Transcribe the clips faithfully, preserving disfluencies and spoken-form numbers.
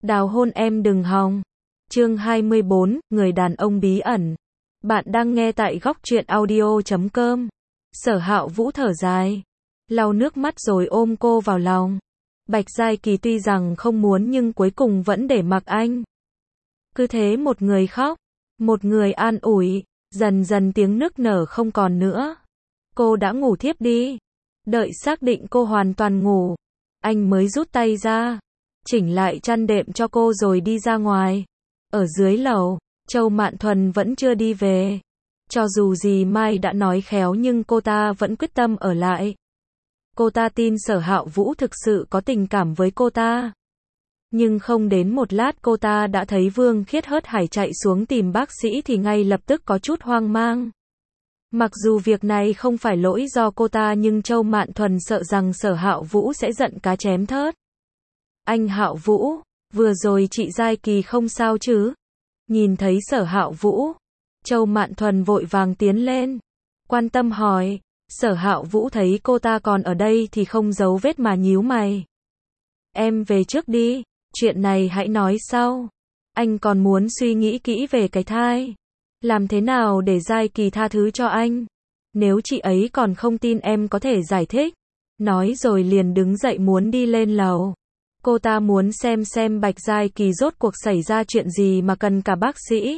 Đào hôn em đừng hòng. Chương hai mươi bốn, người đàn ông bí ẩn. Bạn đang nghe tại góc truyện audio chấm com. Sở Hạo Vũ thở dài, lau nước mắt rồi ôm cô vào lòng. Bạch Giai Kỳ tuy rằng không muốn nhưng cuối cùng vẫn để mặc anh. Cứ thế một người khóc, một người an ủi, dần dần tiếng nức nở không còn nữa. Cô đã ngủ thiếp đi. Đợi xác định cô hoàn toàn ngủ, anh mới rút tay ra, chỉnh lại chăn đệm cho cô rồi đi ra ngoài. Ở dưới lầu, Châu Mạn Thuần vẫn chưa đi về. Cho dù dì Mai đã nói khéo nhưng cô ta vẫn quyết tâm ở lại. Cô ta tin Sở Hạo Vũ thực sự có tình cảm với cô ta. Nhưng không đến một lát cô ta đã thấy Vương Khiết hớt hải chạy xuống tìm bác sĩ thì ngay lập tức có chút hoang mang. Mặc dù việc này không phải lỗi do cô ta nhưng Châu Mạn Thuần sợ rằng Sở Hạo Vũ sẽ giận cá chém thớt. Anh Hạo Vũ, vừa rồi chị Giai Kỳ không sao chứ? Nhìn thấy Sở Hạo Vũ, Châu Mạn Thuần vội vàng tiến lên, quan tâm hỏi. Sở Hạo Vũ thấy cô ta còn ở đây thì không giấu vết mà nhíu mày. Em về trước đi, chuyện này hãy nói sau. Anh còn muốn suy nghĩ kỹ về cái thai. Làm thế nào để Giai Kỳ tha thứ cho anh? Nếu chị ấy còn không tin em có thể giải thích. Nói rồi liền đứng dậy muốn đi lên lầu. Cô ta muốn xem xem Bạch Giai Kỳ rốt cuộc xảy ra chuyện gì mà cần cả bác sĩ.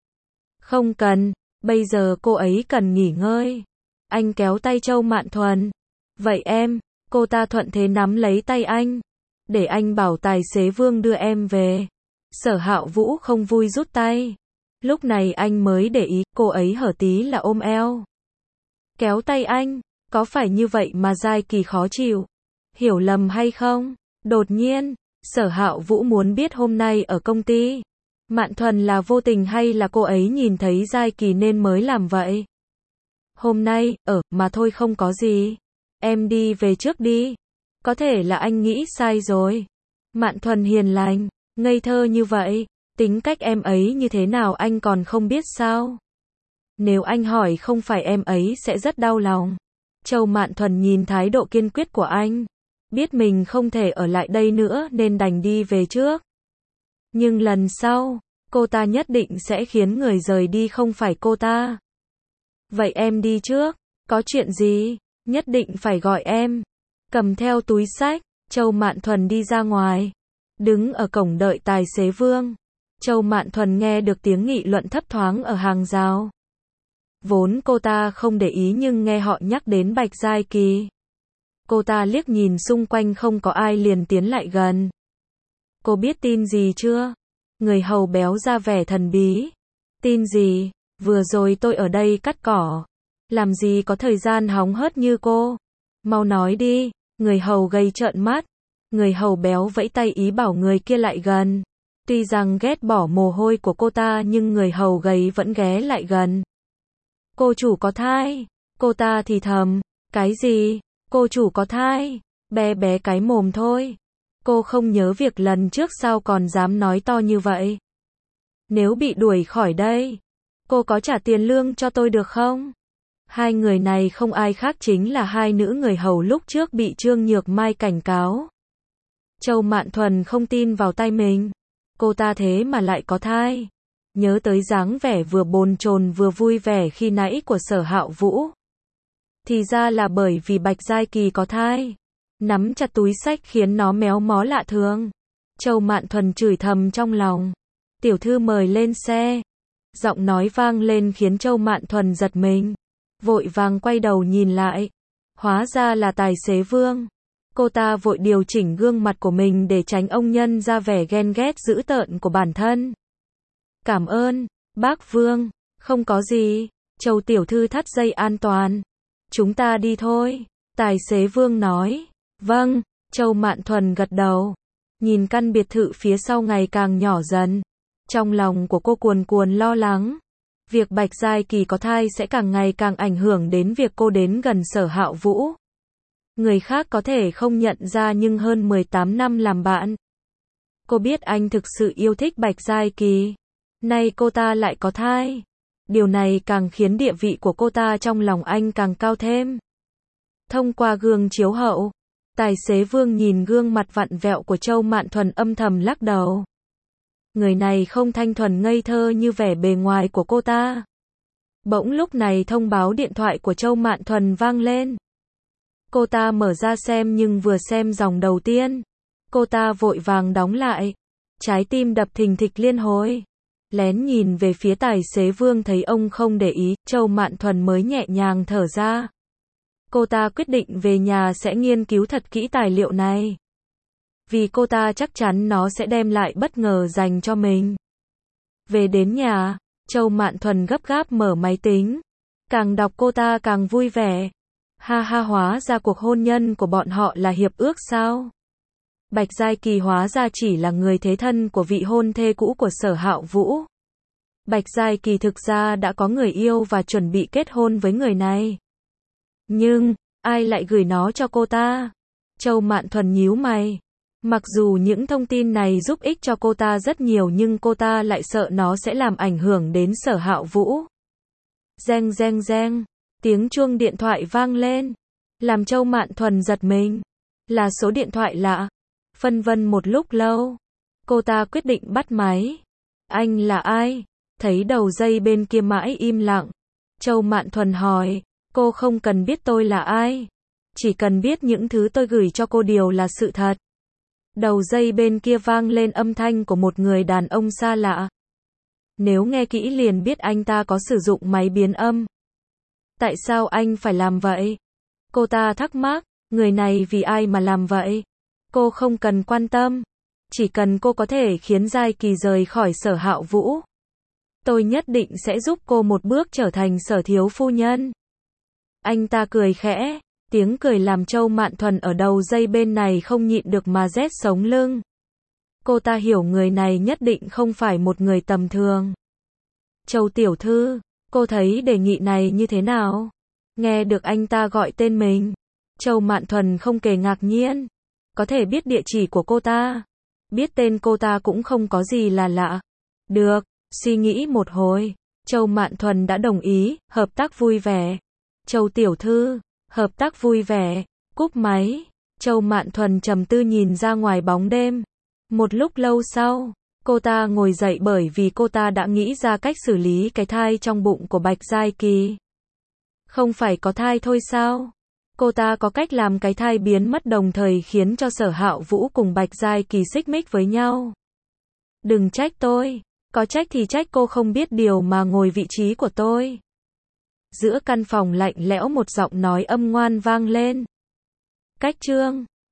Không cần, bây giờ cô ấy cần nghỉ ngơi. Anh kéo tay Châu Mạn Thuần. Vậy em, cô ta thuận thế nắm lấy tay anh. Để anh bảo tài xế Vương đưa em về. Sở Hạo Vũ không vui rút tay. Lúc này anh mới để ý, cô ấy hở tí là ôm eo. Kéo tay anh, có phải như vậy mà Giai Kỳ khó chịu? Hiểu lầm hay không? Đột nhiên, Sở Hạo Vũ muốn biết hôm nay ở công ty, Mạn Thuần là vô tình hay là cô ấy nhìn thấy Giai Kỳ nên mới làm vậy? Hôm nay, ở, mà thôi không có gì. Em đi về trước đi. Có thể là anh nghĩ sai rồi. Mạn Thuần hiền lành, ngây thơ như vậy. Tính cách em ấy như thế nào anh còn không biết sao? Nếu anh hỏi không phải em ấy sẽ rất đau lòng. Châu Mạn Thuần nhìn thái độ kiên quyết của anh. Biết mình không thể ở lại đây nữa nên đành đi về trước. Nhưng lần sau, cô ta nhất định sẽ khiến người rời đi không phải cô ta. Vậy em đi trước, có chuyện gì, nhất định phải gọi em. Cầm theo túi xách, Châu Mạn Thuần đi ra ngoài. Đứng ở cổng đợi tài xế Vương. Châu Mạn Thuần nghe được tiếng nghị luận thấp thoáng ở hàng rào. Vốn cô ta không để ý nhưng nghe họ nhắc đến Bạch Giai Kỳ. Cô ta liếc nhìn xung quanh không có ai liền tiến lại gần. Cô biết tin gì chưa? Người hầu béo ra vẻ thần bí. Tin gì? Vừa rồi tôi ở đây cắt cỏ. Làm gì có thời gian hóng hớt như cô. Mau nói đi. Người hầu gầy trợn mắt. Người hầu béo vẫy tay ý bảo người kia lại gần. Tuy rằng ghét bỏ mồ hôi của cô ta nhưng người hầu gầy vẫn ghé lại gần. Cô chủ có thai. Cô ta thì thầm. Cái gì? Cô chủ có thai. Bé bé cái mồm thôi. Cô không nhớ việc lần trước sao còn dám nói to như vậy. Nếu bị đuổi khỏi đây, cô có trả tiền lương cho tôi được không? Hai người này không ai khác chính là hai nữ người hầu lúc trước bị Trương Nhược Mai cảnh cáo. Châu Mạn Thuần không tin vào tay mình. Cô ta thế mà lại có thai. Nhớ tới dáng vẻ vừa bồn chồn vừa vui vẻ khi nãy của Sở Hạo Vũ. Thì ra là bởi vì Bạch Giai Kỳ có thai. Nắm chặt túi xách khiến nó méo mó lạ thường. Châu Mạn Thuần chửi thầm trong lòng. Tiểu thư mời lên xe. Giọng nói vang lên khiến Châu Mạn Thuần giật mình. Vội vàng quay đầu nhìn lại. Hóa ra là tài xế Vương. Cô ta vội điều chỉnh gương mặt của mình để tránh ông nhân ra vẻ ghen ghét dữ tợn của bản thân. Cảm ơn, bác Vương. Không có gì. Châu tiểu thư thắt dây an toàn. Chúng ta đi thôi. Tài xế Vương nói. Vâng. Châu Mạn Thuần gật đầu. Nhìn căn biệt thự phía sau ngày càng nhỏ dần. Trong lòng của cô cuồn cuồn lo lắng. Việc Bạch Giai Kỳ có thai sẽ càng ngày càng ảnh hưởng đến việc cô đến gần Sở Hạo Vũ. Người khác có thể không nhận ra nhưng hơn mười tám năm làm bạn. Cô biết anh thực sự yêu thích Bạch Giai Kỳ. Nay cô ta lại có thai. Điều này càng khiến địa vị của cô ta trong lòng anh càng cao thêm. Thông qua gương chiếu hậu, tài xế Vương nhìn gương mặt vặn vẹo của Châu Mạn Thuần âm thầm lắc đầu. Người này không thanh thuần ngây thơ như vẻ bề ngoài của cô ta. Bỗng lúc này thông báo điện thoại của Châu Mạn Thuần vang lên. Cô ta mở ra xem nhưng vừa xem dòng đầu tiên, cô ta vội vàng đóng lại. Trái tim đập thình thịch liên hồi. Lén nhìn về phía tài xế Vương thấy ông không để ý, Châu Mạn Thuần mới nhẹ nhàng thở ra. Cô ta quyết định về nhà sẽ nghiên cứu thật kỹ tài liệu này. Vì cô ta chắc chắn nó sẽ đem lại bất ngờ dành cho mình. Về đến nhà, Châu Mạn Thuần gấp gáp mở máy tính. Càng đọc cô ta càng vui vẻ. Ha ha, hóa ra cuộc hôn nhân của bọn họ là hiệp ước sao? Bạch Giai Kỳ hóa ra chỉ là người thế thân của vị hôn thê cũ của Sở Hạo Vũ. Bạch Giai Kỳ thực ra đã có người yêu và chuẩn bị kết hôn với người này. Nhưng, ai lại gửi nó cho cô ta? Châu Mạn Thuần nhíu mày. Mặc dù những thông tin này giúp ích cho cô ta rất nhiều nhưng cô ta lại sợ nó sẽ làm ảnh hưởng đến Sở Hạo Vũ. Reng reng reng, tiếng chuông điện thoại vang lên, làm Châu Mạn Thuần giật mình. Là số điện thoại lạ. Phân vân một lúc lâu, cô ta quyết định bắt máy. Anh là ai? Thấy đầu dây bên kia mãi im lặng, Châu Mạn Thuần hỏi, cô không cần biết tôi là ai, chỉ cần biết những thứ tôi gửi cho cô đều là sự thật. Đầu dây bên kia vang lên âm thanh của một người đàn ông xa lạ. Nếu nghe kỹ liền biết anh ta có sử dụng máy biến âm. Tại sao anh phải làm vậy? Cô ta thắc mắc, người này vì ai mà làm vậy? Cô không cần quan tâm, chỉ cần cô có thể khiến Giai Kỳ rời khỏi Sở Hạo Vũ, tôi nhất định sẽ giúp cô một bước trở thành Sở thiếu phu nhân. Anh ta cười khẽ, tiếng cười làm Châu Mạn Thuần ở đầu dây bên này không nhịn được mà rét sống lưng. Cô ta hiểu người này nhất định không phải một người tầm thường. Châu tiểu thư, cô thấy đề nghị này như thế nào? Nghe được anh ta gọi tên mình, Châu Mạn Thuần không kể ngạc nhiên. Có thể biết địa chỉ của cô ta, biết tên cô ta cũng không có gì là lạ. Được, suy nghĩ một hồi, Châu Mạn Thuần đã đồng ý, hợp tác vui vẻ. Châu tiểu thư, hợp tác vui vẻ. Cúp máy, Châu Mạn Thuần trầm tư nhìn ra ngoài bóng đêm. Một lúc lâu sau, cô ta ngồi dậy bởi vì cô ta đã nghĩ ra cách xử lý cái thai trong bụng của Bạch Giai Kỳ. Không phải có thai thôi sao? Cô ta có cách làm cái thai biến mất đồng thời khiến cho Sở Hạo Vũ cùng Bạch Giai Kỳ xích mích với nhau. Đừng trách tôi, có trách thì trách cô không biết điều mà ngồi vị trí của tôi. Giữa căn phòng lạnh lẽo một giọng nói âm ngoan vang lên. Cách chương